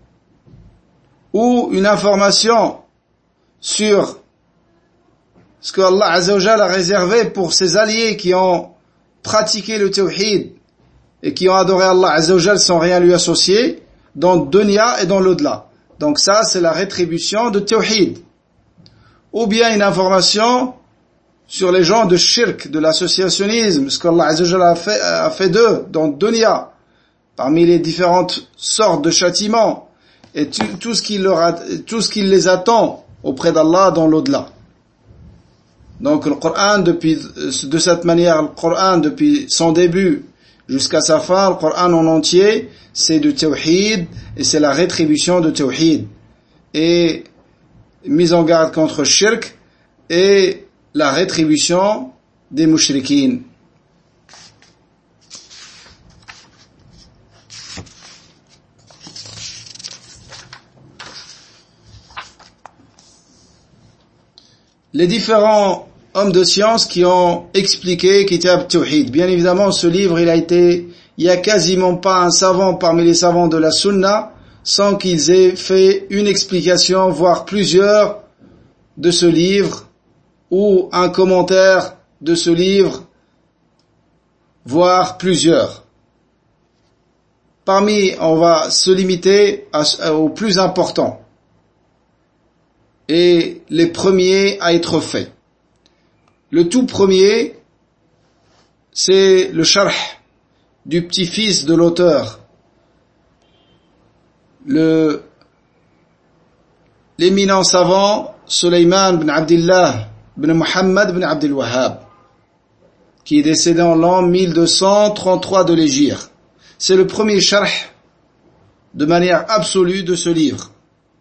Ou une information sur ce que Allah Azza wa Jalla a réservé pour ses alliés qui ont pratiqué le tawhid et qui ont adoré Allah Azza wa Jalla sans rien lui associer, dans le dunya et dans l'au-delà. Donc ça, c'est la rétribution de tawhid. Ou bien une information sur les gens de shirk, de l'associationnisme, ce qu'Allah Azza wa Jalla a fait d'eux dans le dunya, parmi les différentes sortes de châtiments, et tout ce qui les attend auprès d'Allah dans l'au-delà. Donc le Coran, de cette manière, le Coran, depuis son début jusqu'à sa fin, le Coran en entier, c'est du tawhid, et c'est la rétribution de tawhid, et mise en garde contre shirk, et la rétribution des mushrikines. Les différents hommes de science qui ont expliqué Kitab Tawhid. Bien évidemment, ce livre, il y a quasiment pas un savant parmi les savants de la Sunna sans qu'ils aient fait une explication, voire plusieurs, de ce livre, ou un commentaire de ce livre, voire plusieurs. Parmi, on va se limiter au plus important et les premiers à être faits. Le tout premier, c'est le sharh du petit-fils de l'auteur, l'éminent savant Sulayman bin Abdillah bin Muhammad bin Abdul Wahhab, qui est décédé en l'an 1233 de l'Hégire. C'est le premier sharh de manière absolue de ce livre.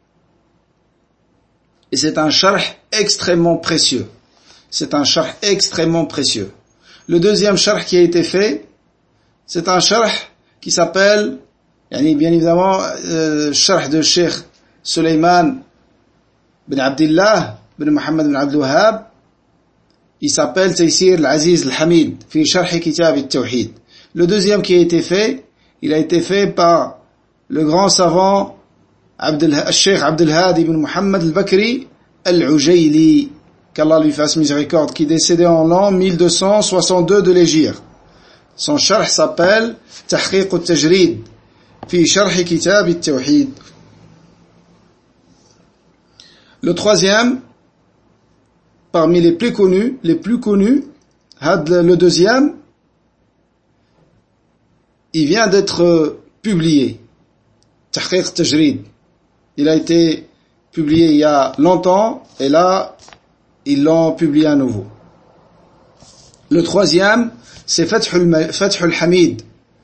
Et c'est un sharh extrêmement précieux. C'est un sharh extrêmement précieux. Le deuxième sharh qui a été fait, c'est un sharh qui s'appelle, bien évidemment, sharh de Cheikh Sulayman bin Abdillah bin Muhammad bin Abdul Wahhab. Il s'appelle Taysir al-Aziz al-Hamid fi Sharh Kitab al-Tawhid. Le deuxième qui a été fait, il a été fait par le grand savant Cheikh Abdul Hadi bin Muhammad al-Bakri al-Ujayli, qu'Allah lui fasse miséricorde, qui est décédé en l'an 1262 de l'Hégire. Son sharh s'appelle Tahqiq al-Tajrid fi Sharh Kitab al-Tawhid. Le troisième, parmi les plus connus, le deuxième, il vient d'être publié. Tahqiq Tajrid. Il a été publié il y a longtemps, et là, ils l'ont publié à nouveau. Le troisième, c'est Fath al-Hamid.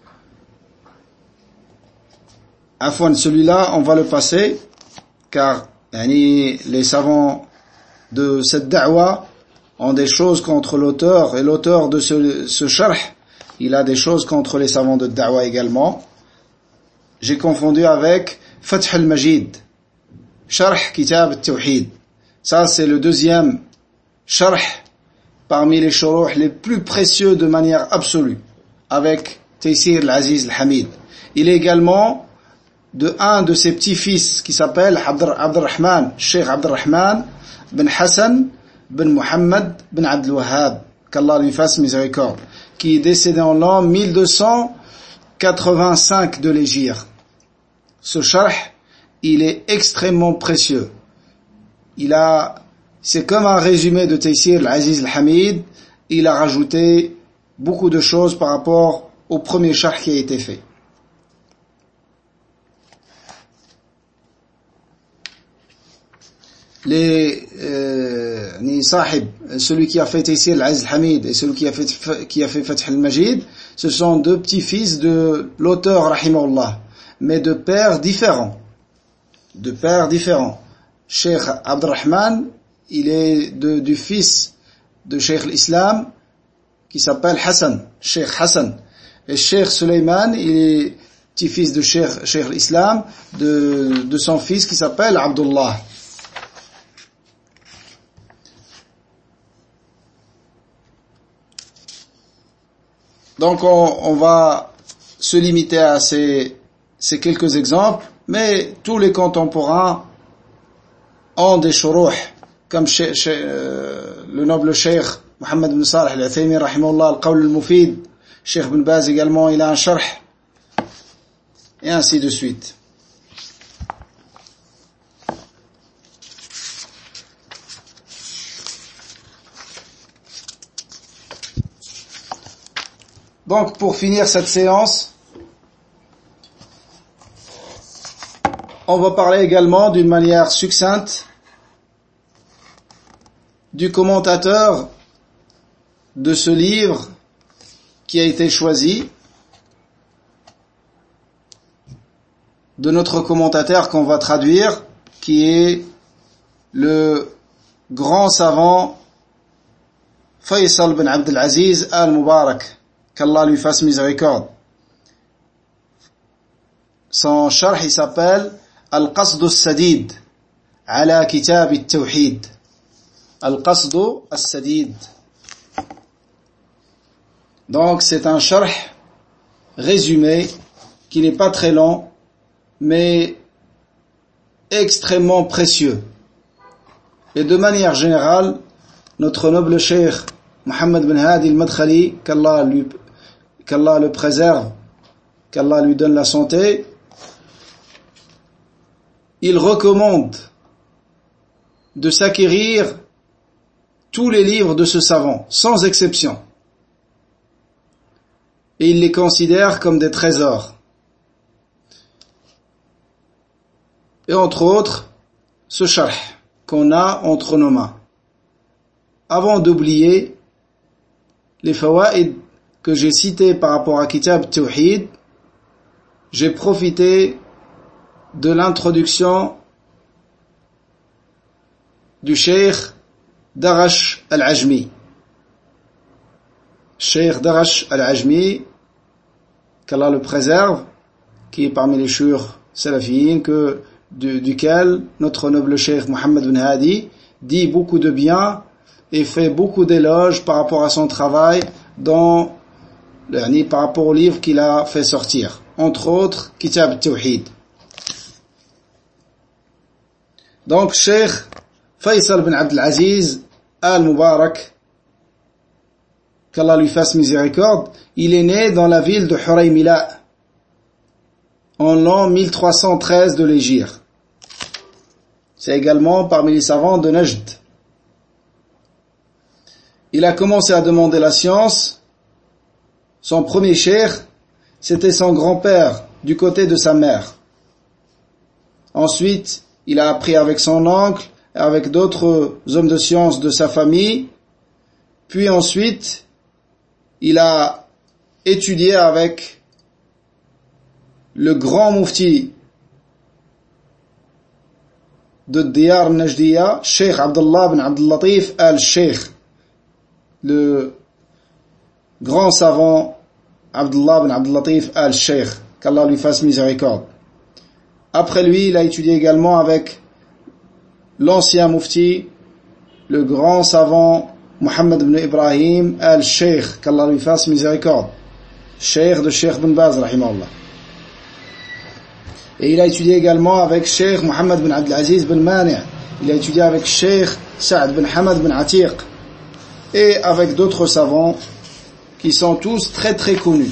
Afwan, celui-là, on va le passer, car les savants de cette da'wa ont des choses contre l'auteur, et l'auteur de ce sharh, il a des choses contre les savants de da'wa également. J'ai confondu avec Fath al-Majid, Sharh Kitab al-Tawhid. Ça, c'est le deuxième sharh parmi les shuruh les plus précieux de manière absolue, avec Taysir al-Aziz al-Hamid. Il est également un de ses petits-fils qui s'appelle Abdurrahman, Cheikh Abdurrahman bin Hassan bin Muhammad bin Abdul Wahhab, qu'Allah lui fasse miséricorde, qui est décédé en l'an 1285 de l'Hégire. Ce sharh, il est extrêmement précieux. C'est comme un résumé de Taysir al-Aziz al-Hamid. Il a rajouté beaucoup de choses par rapport au premier sharh qui a été fait. Celui qui a fait Taysir al-Aziz al-Hamid et celui qui a fait Fath al-Majid, ce sont deux petits-fils de l'auteur rahimahullah, mais de pères différents. Cheikh Abdurrahman, il est du fils de Cheikh l'Islam qui s'appelle Hassan, Cheikh Hassan. Et Cheikh Sulayman, il est petit-fils de Cheikh l'Islam, de son fils qui s'appelle Abdullah. Donc on va se limiter à ces quelques exemples, mais tous les contemporains ont des shuruh, comme le noble Cheikh Mohammed ibn Salih al-Uthaymin rahimahullah, al-Qawl al-Mufid, Cheikh ibn Baz également, il a un sharh, et ainsi de suite. Donc, pour finir cette séance, on va parler également d'une manière succincte du commentateur de ce livre qui a été choisi, de notre commentateur qu'on va traduire, qui est le grand savant Faisal bin Abd al-Aziz al-Mubarak, qu'Allah lui fasse miséricorde. Son sharh il s'appelle Al-Qasd al-Sadid ala Kitab al-Tawhid. Al-Qasd al-Sadid. Donc c'est un sharh résumé qui n'est pas très long mais extrêmement précieux. Et de manière générale, notre noble cheikh Mohammed bin Hadi al-Madkhali, qu'Allah le préserve, qu'Allah lui donne la santé, il recommande de s'acquérir tous les livres de ce savant, sans exception. Et il les considère comme des trésors. Et entre autres, ce sharh qu'on a entre nos mains. Avant d'oublier les fawaïd que j'ai cités par rapport à Kitab Tawhid, j'ai profité de l'introduction du Cheikh Darash al-Ajmi. Cheikh Darash al-Ajmi, qu'Allah le préserve, qui est parmi les shuyukh salafiyin, duquel notre noble cheikh Mohammed bin Hadi dit beaucoup de bien et fait beaucoup d'éloges par rapport à son travail par rapport au livre qu'il a fait sortir, entre autres Kitab Tawhid. Donc Cheikh Faisal bin Abd al-Aziz al-Mubarak, qu'Allah lui fasse miséricorde, il est né dans la ville de Huraymila en l'an 1313 de l'Hégire. C'est également parmi les savants de Najd. Il a commencé à demander la science. Son premier cheikh, c'était son grand-père du côté de sa mère. Ensuite, il a appris avec son oncle et avec d'autres hommes de science de sa famille. Puis ensuite, il a étudié avec le grand mufti de Diyar Najdiya, Cheikh Abdullah bin Abdul Latif al-Sheikh, le grand savant Abdullah bin Abdul Latif al-Sheikh, qu'Allah lui fasse miséricorde. Après lui, il a étudié également avec l'ancien mufti, le grand savant Mohammed bin Ibrahim al-Sheikh, qu'Allah lui fasse miséricorde, Cheikh de Cheikh bin Baz, rahimahullah. Et il a étudié également avec Cheikh Mohammed bin Abd al-Aziz bin Mani'. Il a étudié avec Cheikh Saad bin Hamad bin Atiq. Et avec d'autres savants qui sont tous très très connus.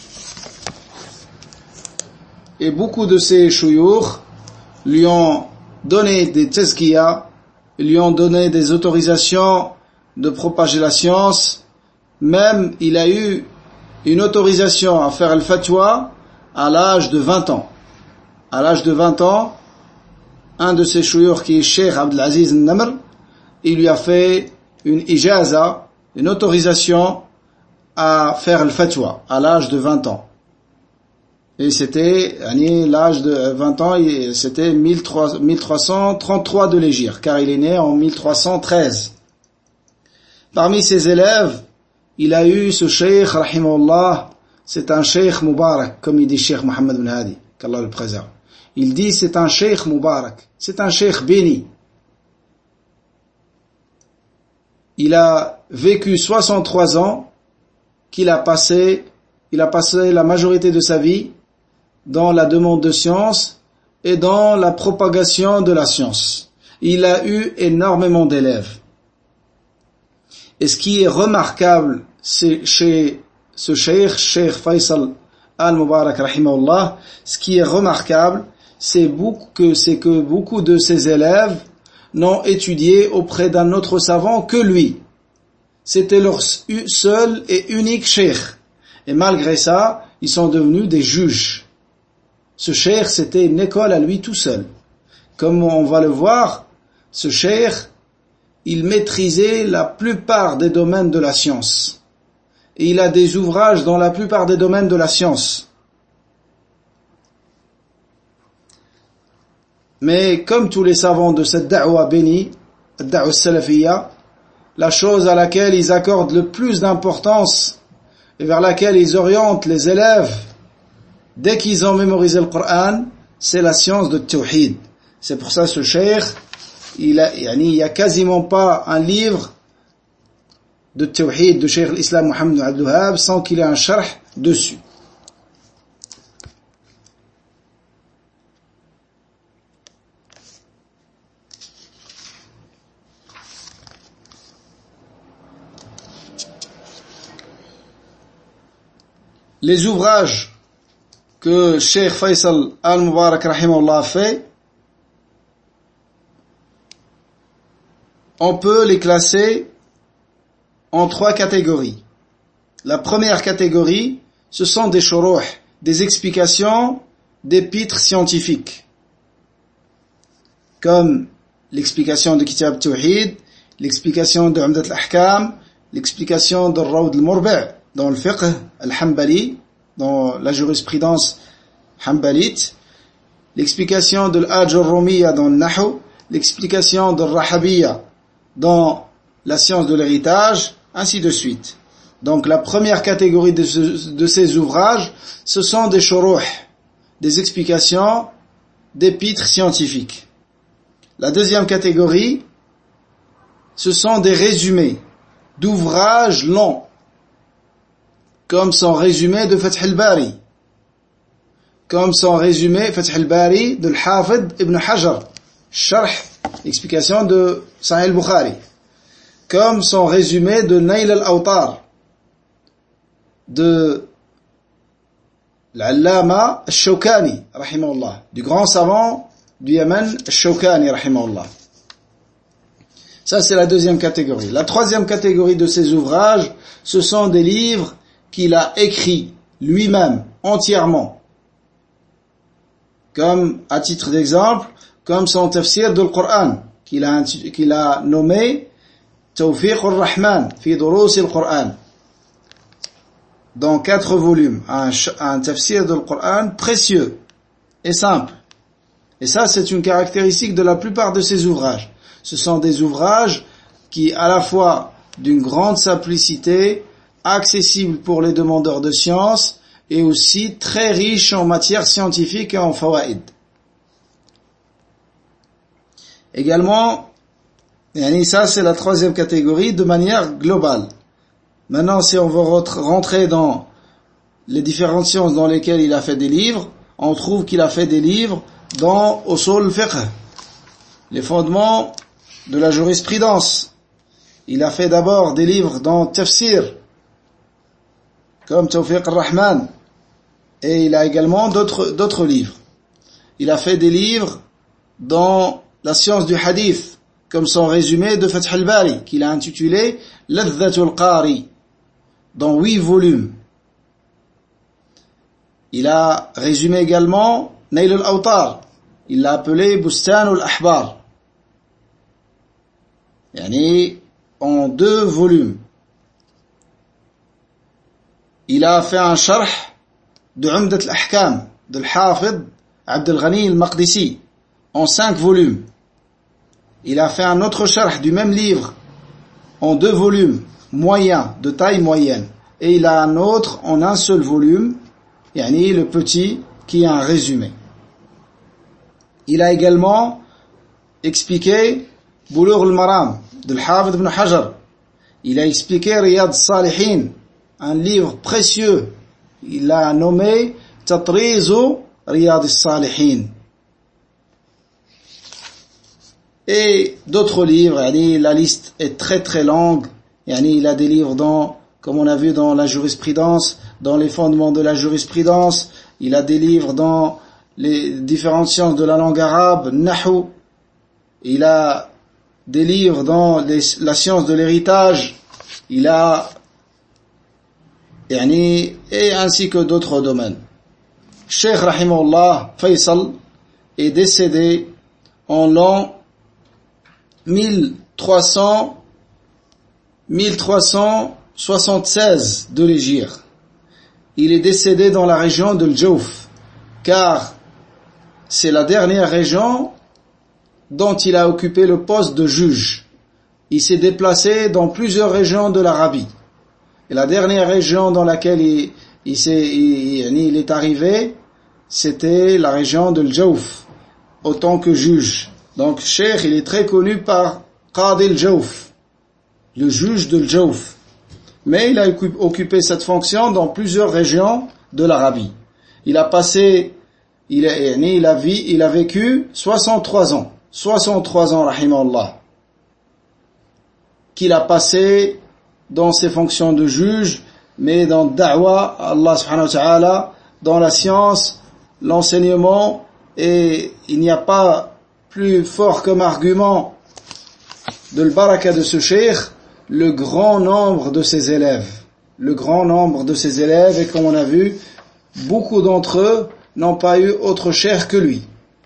Et beaucoup de ces shuyukh lui ont donné des tazkiyas, lui ont donné des autorisations de propager la science. Même il a eu une autorisation à faire le fatwa à l'âge de 20 ans. À l'âge de 20 ans, un de ses shuyukh qui est Cheikh Abdelaziz al-Namr, il lui a fait une ijaza, une autorisation à faire le fatwa à l'âge de 20 ans. Et c'était, l'âge de 20 ans, c'était 1333 de l'Hégire, car il est né en 1313. Parmi ses élèves, il a eu ce cheikh, rahimahullah, c'est un cheikh Mubarak, comme il dit Cheikh Mohammed bin Hadi, qu'Allah le préserve. Il dit c'est un cheikh Mubarak, c'est un cheikh béni. Il a vécu 63 ans qu'il a passé la majorité de sa vie dans la demande de science et dans la propagation de la science. Il a eu énormément d'élèves. Et ce qui est remarquable chez ce cheikh Faisal al-Mubarak rahimahullah, ce qui est remarquable, c'est que beaucoup de ses élèves n'ont étudié auprès d'un autre savant que lui. C'était leur seul et unique cheikh. et malgré ça, ils sont devenus des juges. Ce cheikh, c'était une école à lui tout seul. Comme on va le voir, ce cheikh, il maîtrisait la plupart des domaines de la science. Et il a des ouvrages dans la plupart des domaines de la science. Mais comme tous les savants de cette da'wa bénie, la da'wa salafiyya, la chose à laquelle ils accordent le plus d'importance et vers laquelle ils orientent les élèves dès qu'ils ont mémorisé le Coran, c'est la science de Tawhid. C'est pour ça ce cheikh, il y a quasiment pas un livre de Tawhid de Cheikh l'Islam Mohammed ibn Abdul Wahhab sans qu'il ait un sharh dessus. Les ouvrages que Cheikh Faisal al-Mubarak rahimahullah a fait, on peut les classer en 3 catégories. La première catégorie, ce sont des shuruh, des explications d'épîtres scientifiques, comme l'explication de Kitab Tawhid, l'explication de Umdat al-Ahkam, l'explication de Rawd al-Murbi' dans le fiqh al-Hanbali, dans la jurisprudence hanbalite, l'explication de l'Hajj al-Rumiyya dans le Nahu, l'explication de Rahabiyya dans la science de l'héritage, ainsi de suite. Donc la première catégorie de ces ouvrages, ce sont des shuruh, des explications d'épîtres scientifiques. La deuxième catégorie, ce sont des résumés d'ouvrages longs, comme son résumé de Fath al-Bari, comme son résumé Fath al-Bari de l'Hafid ibn Hajar, Sharh, explication de Sahih al-Bukhari, comme son résumé de Nail al-Awtar, de l'Allama al-Shawkani, rahimahullah, du grand savant du Yémen, al-Shawkani, rahimahullah. Ça, c'est la deuxième catégorie. La troisième catégorie de ces ouvrages, ce sont des livres qu'il a écrits lui-même, entièrement. Comme, à titre d'exemple, comme son tafsir de Coran, qu'il a nommé Tawfiq al-Rahman, fi durus al-Quran, dans 4 volumes, un tafsir de Coran précieux et simple. Et ça, c'est une caractéristique de la plupart de ces ouvrages. Ce sont des ouvrages qui, à la fois, d'une grande simplicité, accessibles pour les demandeurs de science, et aussi très riches en matière scientifique et en fawaïd. Également, ça c'est la troisième catégorie de manière globale. Maintenant, si on veut rentrer dans les différentes sciences dans lesquelles il a fait des livres, on trouve qu'il a fait des livres dans Usul al-Fiqh, les fondements de la jurisprudence. Il a fait d'abord des livres dans Tafsir, comme Tawfiq al-Rahman, et il a également d'autres livres. Il a fait des livres dans la science du hadith, comme son résumé de Fath al-Bari, qu'il a intitulé Ladhatul Qari, dans 8 volumes. Il a résumé également Nail al-Awtar, il l'a appelé Bustan al-Ahbar, en 2 volumes. Il a fait un sharh de Umdat al-Ahkam de l'Hafid Abd al-Ghani al-Maqdisi en 5 volumes. Il a fait un autre sharh du même livre en 2 volumes, moyen, de taille moyenne. Et il a un autre en un seul volume, le petit, qui est un résumé. Il a également expliqué Bulugh al-Maram de l'Hafid ibn Hajar. Il a expliqué Riyad al-Salihin, un livre précieux. Il l'a nommé Tatrizu Riyad al-Salihin. Et d'autres livres, la liste est très très longue. Il a des livres comme on a vu dans la jurisprudence, dans les fondements de la jurisprudence. Il a des livres dans les différentes sciences de la langue arabe, Nahu. Il a des livres dans la science de l'héritage. Il a et ainsi que d'autres domaines. Cheikh rahimahullah Faisal est décédé en l'an 1376 de l'Hégire. Il est décédé dans la région de l'Jaouf, car c'est la dernière région dont il a occupé le poste de juge. Il s'est déplacé dans plusieurs régions de l'Arabie. Et la dernière région dans laquelle il est arrivé, c'était la région de l'Jaouf, en tant que juge. Donc, Cheikh, il est très connu par Qadi al-Jaouf, le juge de l'Jaouf. Mais il a occupé cette fonction dans plusieurs régions de l'Arabie. Il a vécu 63 ans, rahimahullah, qu'il a passé dans ses fonctions de juge, mais dans da'wa, Allah subhanahu wa ta'ala, dans la science, l'enseignement, et il n'y a pas plus fort comme argument de l'baraka de ce cheikh, le grand nombre de ses élèves. Et comme on a vu, beaucoup d'entre eux n'ont pas eu autre cheikh que lui.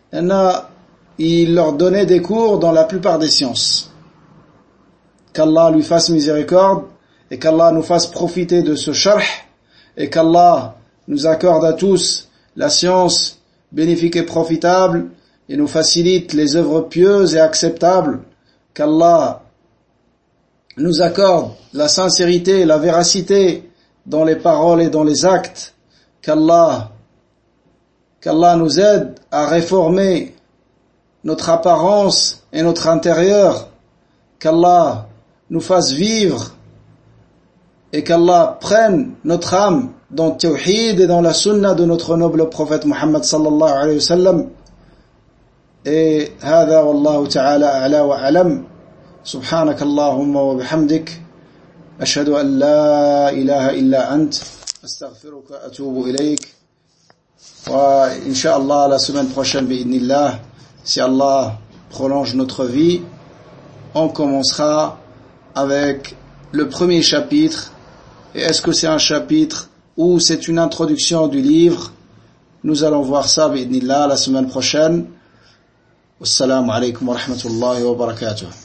Il leur donnait des cours dans la plupart des sciences. Qu'Allah lui fasse miséricorde, et qu'Allah nous fasse profiter de ce sharh, et qu'Allah nous accorde à tous la science bénéfique et profitable, et nous facilite les œuvres pieuses et acceptables, qu'Allah nous accorde la sincérité et la véracité dans les paroles et dans les actes, qu'Allah nous aide à réformer notre apparence et notre intérieur, qu'Allah nous fasse vivre et qu'Allah prenne notre âme dans le tawhid et dans la sunna de notre noble prophète Muhammad sallallahu alayhi wa sallam. Et هذا والله تعالى أعلى وأعلم. سبحانك اللهم وبحمدك أشهد أن لا إله إلا أنت أستغفرك وأتوب إليك. وإنشاءالله la semaine prochaine بإذن si Allah prolonge notre vie, on commencera avec le premier chapitre. Et est-ce que c'est un chapitre ou c'est une introduction du livre? Nous allons voir ça بإذن la semaine prochaine. Wassalamu alaikum wa rahmatullahi wa barakatuh.